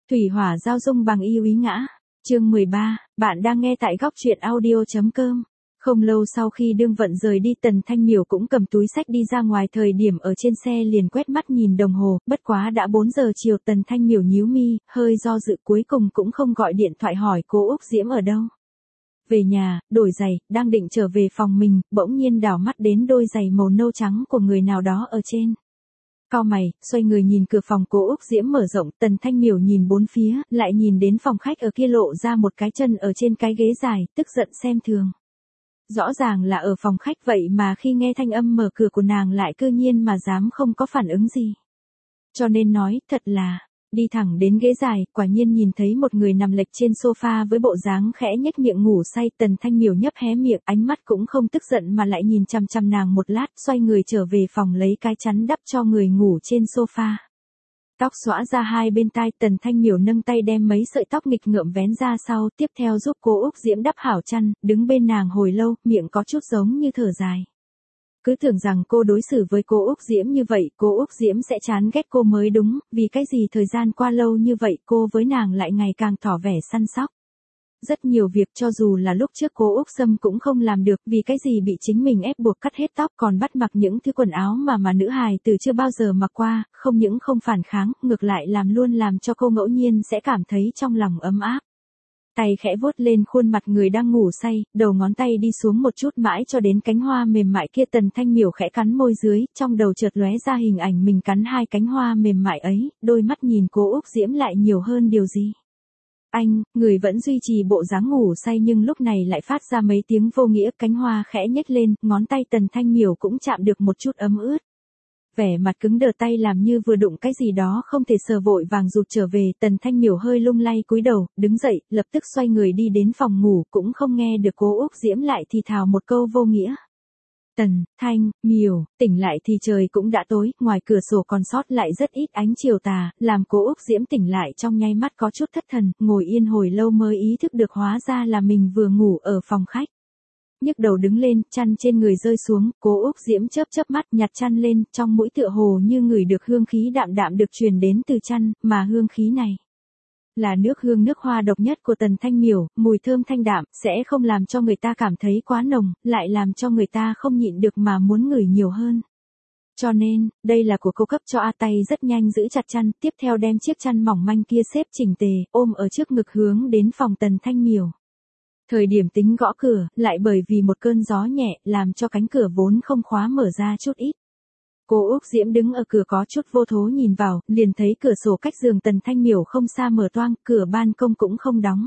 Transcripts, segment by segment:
Thủy hỏa giao dung bằng yêu ý ngã. Chương 13, bạn đang nghe tại góc truyện audio.com. Không lâu sau khi Đương Vận rời đi, Tần Thanh Miểu cũng cầm túi xách đi ra ngoài, thời điểm ở trên xe liền quét mắt nhìn đồng hồ, bất quá đã 4 giờ chiều. Tần Thanh Miểu nhíu mi, hơi do dự, cuối cùng cũng không gọi điện thoại hỏi cô Úc Diễm ở đâu. Về nhà, đổi giày, đang định trở về phòng mình, bỗng nhiên đảo mắt đến đôi giày màu nâu trắng của người nào đó ở trên. Cau mày, xoay người nhìn cửa phòng cô Úc Diễm mở rộng. Tần Thanh Miểu nhìn bốn phía, lại nhìn đến phòng khách ở kia lộ ra một cái chân ở trên cái ghế dài, tức giận xem thường. Rõ ràng là ở phòng khách vậy mà khi nghe thanh âm mở cửa của nàng lại cư nhiên mà dám không có phản ứng gì. Cho nên nói, thật là, đi thẳng đến ghế dài, quả nhiên nhìn thấy một người nằm lệch trên sofa với bộ dáng khẽ nhếch miệng ngủ say. Tần Thanh Miểu nhấp hé miệng, ánh mắt cũng không tức giận mà lại nhìn chằm chằm nàng một lát, xoay người trở về phòng lấy cái chắn đắp cho người ngủ trên sofa. Tóc xõa ra hai bên tai, Tần Thanh Miểu nâng tay đem mấy sợi tóc nghịch ngợm vén ra sau, tiếp theo giúp cô Úc Diễm đắp hảo chăn, đứng bên nàng hồi lâu, miệng có chút giống như thở dài. Cứ tưởng rằng cô đối xử với cô Úc Diễm như vậy, cô Úc Diễm sẽ chán ghét cô mới đúng, vì cái gì thời gian qua lâu như vậy cô với nàng lại ngày càng tỏ vẻ săn sóc. Rất nhiều việc cho dù là lúc trước cô Úc Sâm cũng không làm được, vì cái gì bị chính mình ép buộc cắt hết tóc còn bắt mặc những thứ quần áo mà nữ hài từ chưa bao giờ mặc qua, không những không phản kháng, ngược lại luôn làm cho cô ngẫu nhiên sẽ cảm thấy trong lòng ấm áp. Tay khẽ vuốt lên khuôn mặt người đang ngủ say, đầu ngón tay đi xuống một chút mãi cho đến cánh hoa mềm mại kia. Tần Thanh Miểu khẽ cắn môi dưới, trong đầu chợt lóe ra hình ảnh mình cắn hai cánh hoa mềm mại ấy, đôi mắt nhìn cô Úc Diễm lại nhiều hơn điều gì. Anh, người vẫn duy trì bộ dáng ngủ say nhưng lúc này lại phát ra mấy tiếng vô nghĩa, cánh hoa khẽ nhếch lên, ngón tay Tần Thanh Miểu cũng chạm được một chút ấm ướt. Vẻ mặt cứng đờ, tay làm như vừa đụng cái gì đó không thể sờ, vội vàng rụt trở về. Tần Thanh Miểu hơi lung lay cúi đầu, đứng dậy, lập tức xoay người đi đến phòng ngủ, cũng không nghe được cô Úc Diễm lại thì thào một câu vô nghĩa. Tần Thanh Miểu, tỉnh lại thì trời cũng đã tối, ngoài cửa sổ còn sót lại rất ít ánh chiều tà, làm cô Úc Diễm tỉnh lại trong nháy mắt có chút thất thần, ngồi yên hồi lâu mới ý thức được hóa ra là mình vừa ngủ ở phòng khách. Nhấc đầu đứng lên, chăn trên người rơi xuống, cô Úc Diễm chớp chớp mắt nhặt chăn lên, trong mũi tựa hồ như ngửi được hương khí đạm đạm được truyền đến từ chăn, mà hương khí này là nước hoa độc nhất của Tần Thanh Miểu, mùi thơm thanh đạm, sẽ không làm cho người ta cảm thấy quá nồng, lại làm cho người ta không nhịn được mà muốn ngửi nhiều hơn. Cho nên, đây là của cô cấp cho A. Tay rất nhanh giữ chặt chăn, tiếp theo đem chiếc chăn mỏng manh kia xếp chỉnh tề, ôm ở trước ngực hướng đến phòng Tần Thanh Miểu. Thời điểm tính gõ cửa, lại bởi vì một cơn gió nhẹ, làm cho cánh cửa vốn không khóa mở ra chút ít. Cô Úc Diễm đứng ở cửa có chút vô thố nhìn vào, liền thấy cửa sổ cách giường Tần Thanh Miểu không xa mở toang, cửa ban công cũng không đóng.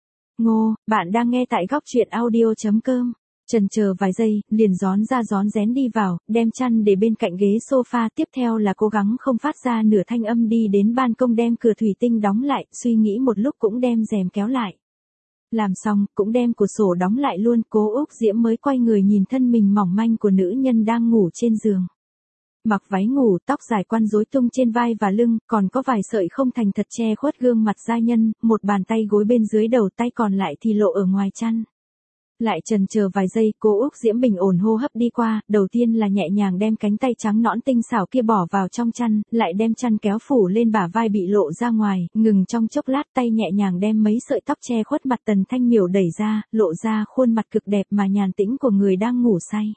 Ngô, bạn đang nghe tại góc truyện audio.com. Chần chờ vài giây, liền rón ra rón rén đi vào, đem chăn để bên cạnh ghế sofa, tiếp theo là cố gắng không phát ra nửa thanh âm đi đến ban công đem cửa thủy tinh đóng lại, suy nghĩ một lúc cũng đem rèm kéo lại. Làm xong, cũng đem cửa sổ đóng lại luôn, cô Úc Diễm mới quay người nhìn thân mình mỏng manh của nữ nhân đang ngủ trên giường. Mặc váy ngủ, tóc dài quăn rối tung trên vai và lưng, còn có vài sợi không thành thật che khuất gương mặt giai nhân, một bàn tay gối bên dưới đầu, tay còn lại thì lộ ở ngoài chăn. Lại chần chờ vài giây, cô Úc Diễm bình ổn hô hấp đi qua, đầu tiên là nhẹ nhàng đem cánh tay trắng nõn tinh xảo kia bỏ vào trong chăn, lại đem chăn kéo phủ lên bả vai bị lộ ra ngoài, ngừng trong chốc lát, tay nhẹ nhàng đem mấy sợi tóc che khuất mặt Tần Thanh Miểu đẩy ra, lộ ra khuôn mặt cực đẹp mà nhàn tĩnh của người đang ngủ say.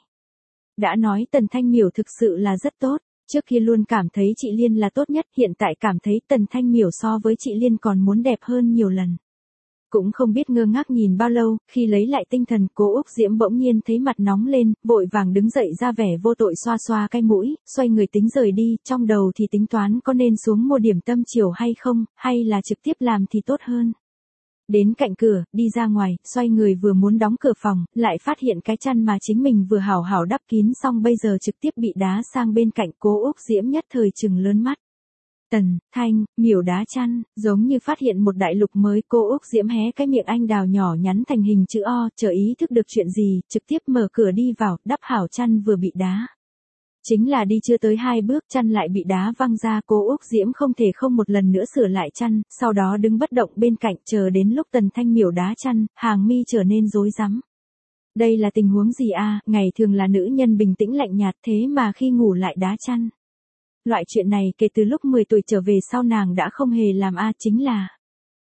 Đã nói Tần Thanh Miểu thực sự là rất tốt, trước kia luôn cảm thấy chị Liên là tốt nhất, hiện tại cảm thấy Tần Thanh Miểu so với chị Liên còn muốn đẹp hơn nhiều lần. Cũng không biết ngơ ngác nhìn bao lâu, khi lấy lại tinh thần, cô Úc Diễm bỗng nhiên thấy mặt nóng lên, vội vàng đứng dậy ra vẻ vô tội xoa xoa cái mũi, xoay người tính rời đi, trong đầu thì tính toán có nên xuống mua điểm tâm chiều hay không, hay là trực tiếp làm thì tốt hơn. Đến cạnh cửa, đi ra ngoài, xoay người vừa muốn đóng cửa phòng, lại phát hiện cái chăn mà chính mình vừa hảo hảo đắp kín xong bây giờ trực tiếp bị đá sang bên cạnh. Cô Úc Diễm nhất thời trừng lớn mắt. Tần Thanh Miểu đá chăn, giống như phát hiện một đại lục mới, cô Úc Diễm hé cái miệng anh đào nhỏ nhắn thành hình chữ O, chờ ý thức được chuyện gì, trực tiếp mở cửa đi vào, đắp hảo chăn vừa bị đá. Chính là đi chưa tới 2 bước, chăn lại bị đá văng ra, cô Úc Diễm không thể không một lần nữa sửa lại chăn, sau đó đứng bất động bên cạnh, chờ đến lúc Tần Thanh Miểu đá chăn, hàng mi trở nên rối rắm. Đây là tình huống gì a? Ngày thường là nữ nhân bình tĩnh lạnh nhạt, thế mà khi ngủ lại đá chăn. Loại chuyện này kể từ lúc 10 tuổi trở về sau nàng đã không hề làm a, chính là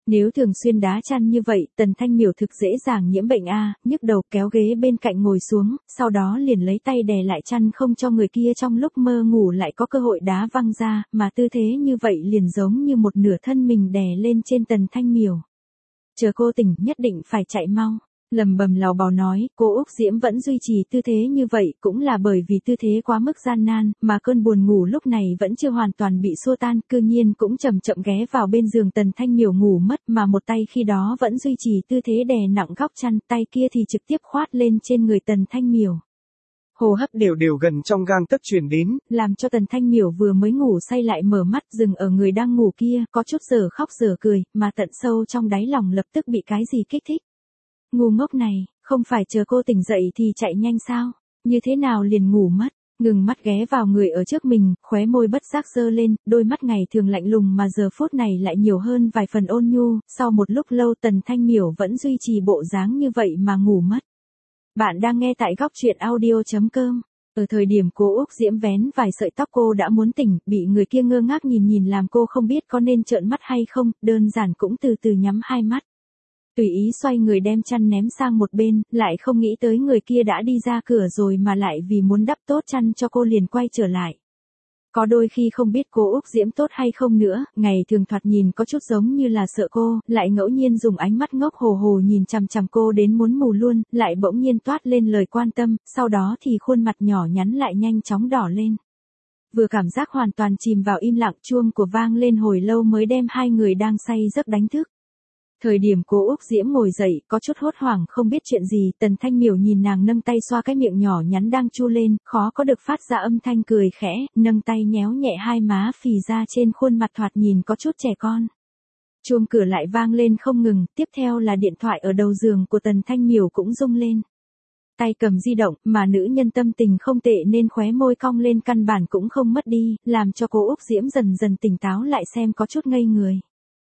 Nếu thường xuyên đá chăn như vậy, Tần Thanh Miểu thực dễ dàng nhiễm bệnh a, nhức đầu, kéo ghế bên cạnh ngồi xuống, sau đó liền lấy tay đè lại chăn không cho người kia trong lúc mơ ngủ lại có cơ hội đá văng ra, mà tư thế như vậy liền giống như một nửa thân mình đè lên trên Tần Thanh Miểu. Chờ cô tỉnh nhất định phải chạy mau. Lầm bầm lào bào nói, cô Úc Diễm vẫn duy trì tư thế như vậy cũng là bởi vì tư thế quá mức gian nan, mà cơn buồn ngủ lúc này vẫn chưa hoàn toàn bị xua tan, cư nhiên cũng chậm chậm ghé vào bên giường Tần Thanh Miểu ngủ mất, mà một tay khi đó vẫn duy trì tư thế đè nặng góc chăn, tay kia thì trực tiếp khoát lên trên người Tần Thanh Miểu. Hô hấp đều đều gần trong gang tấc truyền đến, làm cho Tần Thanh Miểu vừa mới ngủ say lại mở mắt dừng ở người đang ngủ kia, có chút giờ khóc giờ cười, mà tận sâu trong đáy lòng lập tức bị cái gì kích thích. Ngu ngốc này, không phải chờ cô tỉnh dậy thì chạy nhanh sao, như thế nào liền ngủ mất, ngừng mắt ghé vào người ở trước mình, khóe môi bất giác giơ lên, đôi mắt ngày thường lạnh lùng mà giờ phút này lại nhiều hơn vài phần ôn nhu, sau một lúc lâu Tần Thanh Miểu vẫn duy trì bộ dáng như vậy mà ngủ mất. Bạn đang nghe tại góc truyện audio.com. Ở thời điểm cô Úc Diễm vén vài sợi tóc cô đã muốn tỉnh, bị người kia ngơ ngác nhìn làm cô không biết có nên trợn mắt hay không, đơn giản cũng từ từ nhắm hai mắt. Tùy ý xoay người đem chăn ném sang một bên, lại không nghĩ tới người kia đã đi ra cửa rồi mà lại vì muốn đắp tốt chăn cho cô liền quay trở lại. Có đôi khi không biết cô Úc Diễm tốt hay không nữa, ngày thường thoạt nhìn có chút giống như là sợ cô, lại ngẫu nhiên dùng ánh mắt ngốc hồ hồ nhìn chằm chằm cô đến muốn mù luôn, lại bỗng nhiên toát lên lời quan tâm, sau đó thì khuôn mặt nhỏ nhắn lại nhanh chóng đỏ lên. Vừa cảm giác hoàn toàn chìm vào im lặng, chuông của vang lên hồi lâu mới đem hai người đang say giấc đánh thức. Thời điểm cô Úc Diễm ngồi dậy, có chút hốt hoảng không biết chuyện gì, Tần Thanh Miểu nhìn nàng nâng tay xoa cái miệng nhỏ nhắn đang chu lên, khó có được phát ra âm thanh cười khẽ, nâng tay nhéo nhẹ hai má phì ra trên khuôn mặt thoạt nhìn có chút trẻ con. Chuông cửa lại vang lên không ngừng, tiếp theo là điện thoại ở đầu giường của Tần Thanh Miểu cũng rung lên. Tay cầm di động, mà nữ nhân tâm tình không tệ nên khóe môi cong lên căn bản cũng không mất đi, làm cho cô Úc Diễm dần dần tỉnh táo lại xem có chút ngây người.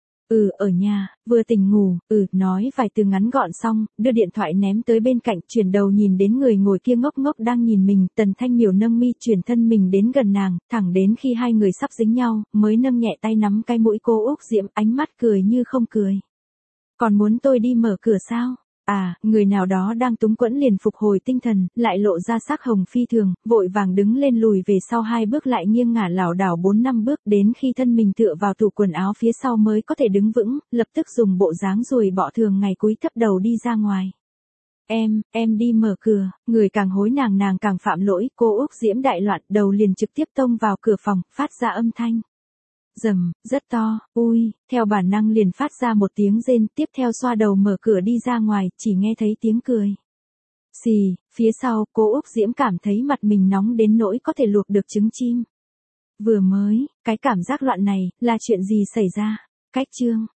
Ở nhà, vừa tỉnh ngủ, nói vài từ ngắn gọn xong, đưa điện thoại ném tới bên cạnh, chuyển đầu nhìn đến người ngồi kia ngốc ngốc đang nhìn mình, Tần Thanh Miểu nâng mi chuyển thân mình đến gần nàng, thẳng đến khi hai người sắp dính nhau, mới nâng nhẹ tay nắm cái mũi cô Úc Diễm, ánh mắt cười như không cười. Còn muốn tôi đi mở cửa sao? Người nào đó đang túng quẫn liền phục hồi tinh thần, lại lộ ra sắc hồng phi thường, vội vàng đứng lên lùi về sau hai bước lại nghiêng ngả lảo đảo 4-5 bước đến khi thân mình tựa vào tủ quần áo phía sau mới có thể đứng vững, lập tức dùng bộ dáng ruồi bọ thường ngày cúi thấp đầu đi ra ngoài. Em đi mở cửa, người càng hối nàng càng phạm lỗi, cô Úc Diễm đại loạn, đầu liền trực tiếp tông vào cửa phòng, phát ra âm thanh. Rầm, rất to, ui, theo bản năng liền phát ra một tiếng rên, tiếp theo xoa đầu mở cửa đi ra ngoài, chỉ nghe thấy tiếng cười. Xì, phía sau, cô Úc Diễm cảm thấy mặt mình nóng đến nỗi có thể luộc được trứng chim. Vừa mới, cái cảm giác loạn này, là chuyện gì xảy ra? Cách chương.